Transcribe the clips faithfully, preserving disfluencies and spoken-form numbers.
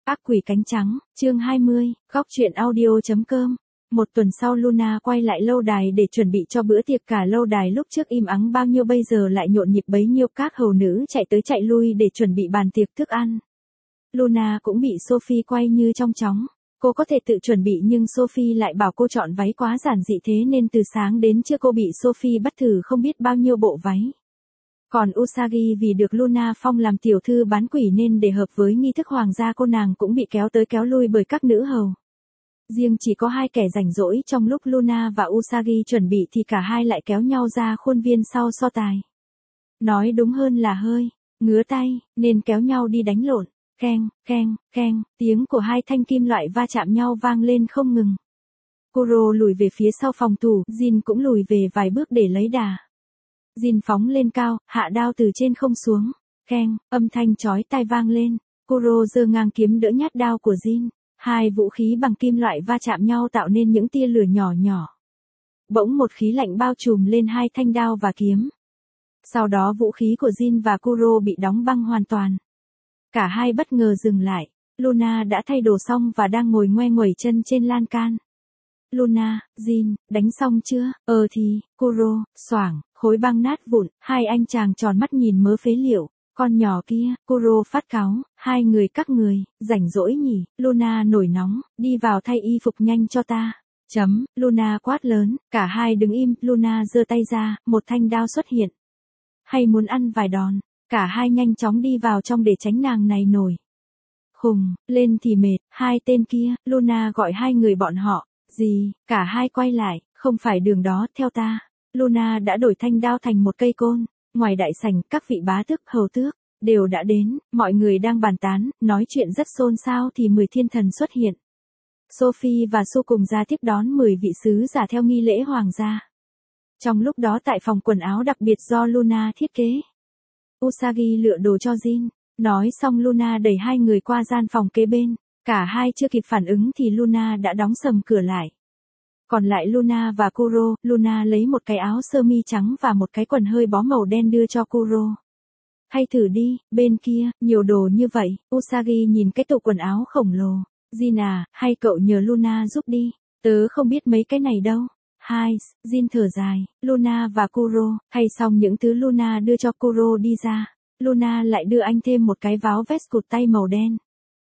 Ác quỷ cánh trắng, chương hai mươi, góc truyện audio.com. Một tuần sau Luna quay lại lâu đài để chuẩn bị cho bữa tiệc. Cả lâu đài lúc trước im ắng bao nhiêu bây giờ lại nhộn nhịp bấy nhiêu, các hầu nữ chạy tới chạy lui để chuẩn bị bàn tiệc thức ăn. Luna cũng bị Sophie quay như trong chóng. Cô có thể tự chuẩn bị nhưng Sophie lại bảo cô chọn váy quá giản dị, thế nên từ sáng đến trưa cô bị Sophie bắt thử không biết bao nhiêu bộ váy. Còn Usagi vì được Luna phong làm tiểu thư bán quỷ nên để hợp với nghi thức hoàng gia, cô nàng cũng bị kéo tới kéo lui bởi các nữ hầu. Riêng chỉ có hai kẻ rảnh rỗi, trong lúc Luna và Usagi chuẩn bị thì cả hai lại kéo nhau ra khuôn viên sau so tài. Nói đúng hơn là hơi ngứa tay, nên kéo nhau đi đánh lộn. Keng, keng, keng, tiếng của hai thanh kim loại va chạm nhau vang lên không ngừng. Kuro lùi về phía sau phòng thủ, Jin cũng lùi về vài bước để lấy đà. Jin phóng lên cao, hạ đao từ trên không xuống. Keng, âm thanh chói tai vang lên. Kuro giơ ngang kiếm đỡ nhát đao của Jin. Hai vũ khí bằng kim loại va chạm nhau tạo nên những tia lửa nhỏ nhỏ. Bỗng một khí lạnh bao trùm lên hai thanh đao và kiếm. Sau đó vũ khí của Jin và Kuro bị đóng băng hoàn toàn. Cả hai bất ngờ dừng lại. Luna đã thay đồ xong và đang ngồi ngoe nguẩy chân trên lan can. Luna, Jin, đánh xong chưa? Ờ thì, Kuro, xoảng, khối băng nát vụn, hai anh chàng tròn mắt nhìn mớ phế liệu. Con nhỏ kia, Kuro phát cáu, hai người các người, rảnh rỗi nhỉ? Luna nổi nóng, đi vào thay y phục nhanh cho ta. Chấm, Luna quát lớn, cả hai đứng im. Luna giơ tay ra, một thanh đao xuất hiện. Hay muốn ăn vài đòn? Cả hai nhanh chóng đi vào trong để tránh nàng này nổi khùng, lên thì mệt. Hai tên kia, Luna gọi hai người bọn họ. Gì? Cả hai quay lại, không phải đường đó, theo ta. Luna đã đổi thanh đao thành một cây côn. Ngoài đại sảnh, các vị bá tước, hầu tước đều đã đến, mọi người đang bàn tán, nói chuyện rất xôn xao thì mười thiên thần xuất hiện. Sophie và Su cùng ra tiếp đón mười vị sứ giả theo nghi lễ hoàng gia. Trong lúc đó tại phòng quần áo đặc biệt do Luna thiết kế, Usagi lựa đồ cho Jin. Nói xong Luna đẩy hai người qua gian phòng kế bên. Cả hai chưa kịp phản ứng thì Luna đã đóng sầm cửa lại. Còn lại Luna và Kuro, Luna lấy một cái áo sơ mi trắng và một cái quần hơi bó màu đen đưa cho Kuro. Hay thử đi, bên kia, nhiều đồ như vậy. Usagi nhìn cái tủ quần áo khổng lồ. Jin à, hay cậu nhờ Luna giúp đi. Tớ không biết mấy cái này đâu. Hai, Jin thở dài. Luna và Kuro, thay xong những thứ Luna đưa cho Kuro đi ra. Luna lại đưa anh thêm một cái váo vest cụt tay màu đen.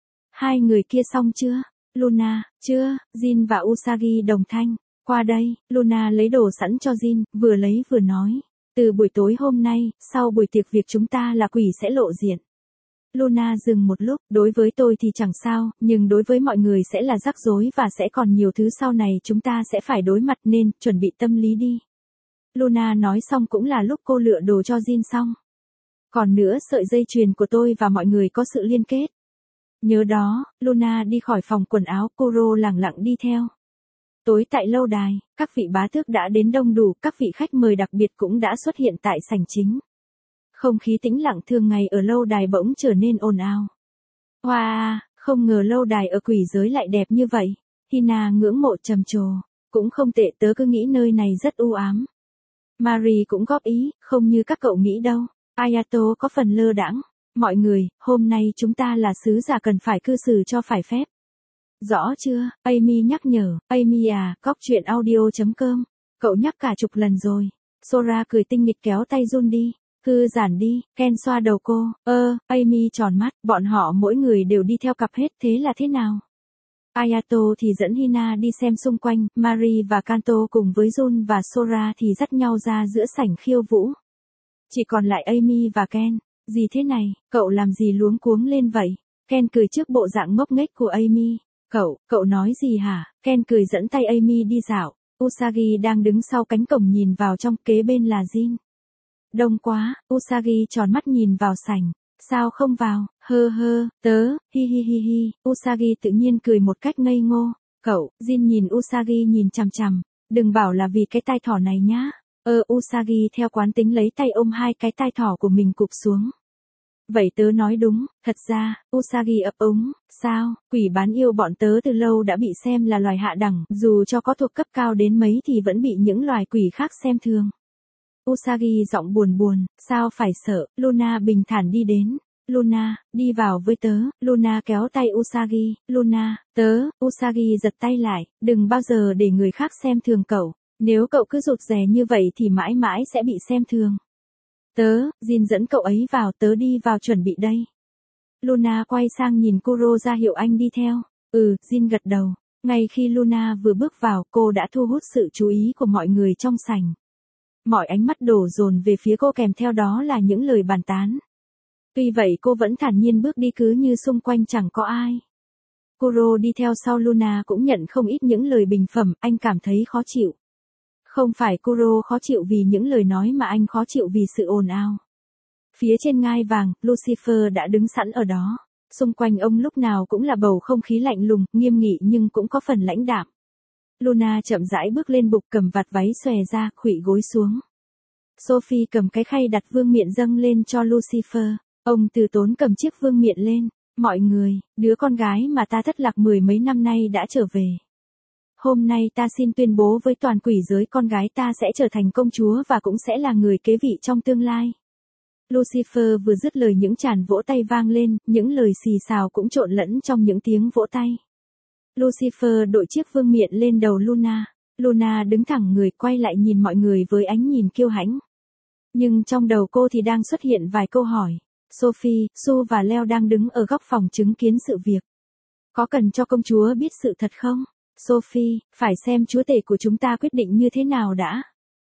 Hai người kia xong chưa? Luna, chưa. Jin và Usagi đồng thanh. Qua đây, Luna lấy đồ sẵn cho Jin, vừa lấy vừa nói. Từ buổi tối hôm nay, sau buổi tiệc việc chúng ta là quỷ sẽ lộ diện. Luna dừng một lúc, đối với tôi thì chẳng sao, nhưng đối với mọi người sẽ là rắc rối và sẽ còn nhiều thứ sau này chúng ta sẽ phải đối mặt nên, chuẩn bị tâm lý đi. Luna nói xong cũng là lúc cô lựa đồ cho Jin xong. Còn nữa, sợi dây chuyền của tôi và mọi người có sự liên kết. Nhớ đó. Luna đi khỏi phòng quần áo, Kuro lẳng lặng đi theo. Tối tại lâu đài, các vị bá tước đã đến đông đủ, các vị khách mời đặc biệt cũng đã xuất hiện tại sảnh chính. Không khí tĩnh lặng thường ngày ở lâu đài bỗng trở nên ồn ào. Wow, không ngờ lâu đài ở quỷ giới lại đẹp như vậy. Hina ngưỡng mộ trầm trồ. Cũng không tệ, tớ cứ nghĩ nơi này rất u ám. Mari cũng góp ý, không như các cậu nghĩ đâu. Ayato có phần lơ đãng. Mọi người, hôm nay chúng ta là sứ giả cần phải cư xử cho phải phép. Rõ chưa? Amy nhắc nhở. Amy à, góc truyện audio.com. Cậu nhắc cả chục lần rồi. Sora cười tinh nghịch kéo tay Jun đi. Thư giản đi. Ken xoa đầu cô. Ơ, Amy tròn mắt. Bọn họ mỗi người đều đi theo cặp hết, thế là thế nào? Ayato thì dẫn Hina đi xem xung quanh. Mari và Kanto cùng với Jun và Sora thì dắt nhau ra giữa sảnh khiêu vũ. Chỉ còn lại Amy và Ken. Gì thế này, cậu làm gì luống cuống lên vậy? Ken cười trước bộ dạng ngốc nghếch của Amy. Cậu, cậu nói gì hả? Ken cười dẫn tay Amy đi dạo. Usagi đang đứng sau cánh cổng nhìn vào trong, kế bên là Jin. Đông quá. Usagi tròn mắt nhìn vào sảnh. Sao không vào? Hơ hơ, tớ, hi hi hi hi. Usagi tự nhiên cười một cách ngây ngô. Cậu, Jin nhìn Usagi nhìn chằm chằm. Đừng bảo là vì cái tai thỏ này nhá. Ơ Usagi theo quán tính lấy tay ôm hai cái tai thỏ của mình cụp xuống. Vậy tớ nói đúng, thật ra, Usagi ấp úng, sao, quỷ bán yêu bọn tớ từ lâu đã bị xem là loài hạ đẳng, dù cho có thuộc cấp cao đến mấy thì vẫn bị những loài quỷ khác xem thường. Usagi giọng buồn buồn, sao phải sợ, Luna bình thản đi đến. Luna, đi vào với tớ, Luna kéo tay Usagi, Luna, tớ, Usagi giật tay lại, đừng bao giờ để người khác xem thường cậu, nếu cậu cứ rụt rè như vậy thì mãi mãi sẽ bị xem thường. Tớ, Jin dẫn cậu ấy vào, tớ đi vào chuẩn bị đây. Luna quay sang nhìn Kuro ra hiệu anh đi theo, ừ, Jin gật đầu, ngay khi Luna vừa bước vào cô đã thu hút sự chú ý của mọi người trong sảnh. Mọi ánh mắt đổ dồn về phía cô kèm theo đó là những lời bàn tán. Tuy vậy cô vẫn thản nhiên bước đi cứ như xung quanh chẳng có ai. Kuro đi theo sau Luna cũng nhận không ít những lời bình phẩm, anh cảm thấy khó chịu. Không phải Kuro khó chịu vì những lời nói mà anh khó chịu vì sự ồn ào. Phía trên ngai vàng, Lucifer đã đứng sẵn ở đó. Xung quanh ông lúc nào cũng là bầu không khí lạnh lùng, nghiêm nghị nhưng cũng có phần lãnh đạm. Luna chậm rãi bước lên bục cầm vạt váy xòe ra, khuỵu gối xuống. Sophie cầm cái khay đặt vương miện dâng lên cho Lucifer. Ông từ tốn cầm chiếc vương miện lên. Mọi người, đứa con gái mà ta thất lạc mười mấy năm nay đã trở về. Hôm nay ta xin tuyên bố với toàn quỷ giới con gái ta sẽ trở thành công chúa và cũng sẽ là người kế vị trong tương lai. Lucifer vừa dứt lời những tràng vỗ tay vang lên, những lời xì xào cũng trộn lẫn trong những tiếng vỗ tay. Lucifer đội chiếc vương miện lên đầu Luna. Luna đứng thẳng người quay lại nhìn mọi người với ánh nhìn kiêu hãnh. Nhưng trong đầu cô thì đang xuất hiện vài câu hỏi. Sophie, Su và Leo đang đứng ở góc phòng chứng kiến sự việc. Có cần cho công chúa biết sự thật không? Sophie, phải xem chúa tể của chúng ta quyết định như thế nào đã.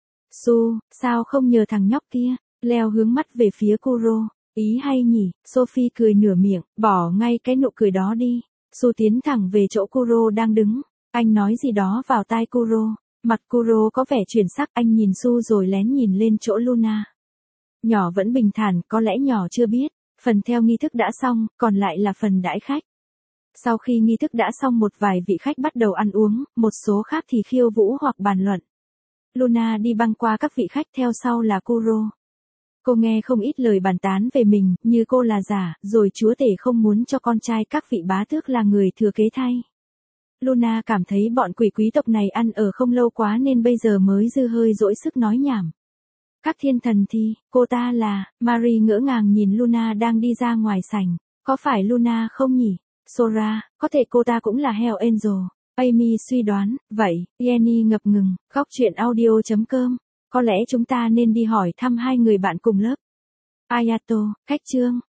Su, sao không nhờ thằng nhóc kia? Leo hướng mắt về phía Kuro. Ý hay nhỉ? Sophie cười nửa miệng, bỏ ngay cái nụ cười đó đi. Su tiến thẳng về chỗ Kuro đang đứng. Anh nói gì đó vào tai Kuro. Mặt Kuro có vẻ chuyển sắc, anh nhìn Su rồi lén nhìn lên chỗ Luna. Nhỏ vẫn bình thản, có lẽ nhỏ chưa biết. Phần theo nghi thức đã xong, còn lại là phần đãi khách. Sau khi nghi thức đã xong một vài vị khách bắt đầu ăn uống, một số khác thì khiêu vũ hoặc bàn luận. Luna đi băng qua các vị khách theo sau là Kuro. Cô nghe không ít lời bàn tán về mình, như cô là giả, rồi chúa tể không muốn cho con trai các vị bá tước là người thừa kế thay. Luna cảm thấy bọn quỷ quý tộc này ăn ở không lâu quá nên bây giờ mới dư hơi dỗi sức nói nhảm. Các thiên thần thì, cô ta là, Marie ngỡ ngàng nhìn Luna đang đi ra ngoài sảnh, có phải Luna không nhỉ? Sora, có thể cô ta cũng là Hell Angel. Amy suy đoán, vậy, Jenny ngập ngừng, góc chuyện audio chấm com. Có lẽ chúng ta nên đi hỏi thăm hai người bạn cùng lớp. Ayato, cách chương.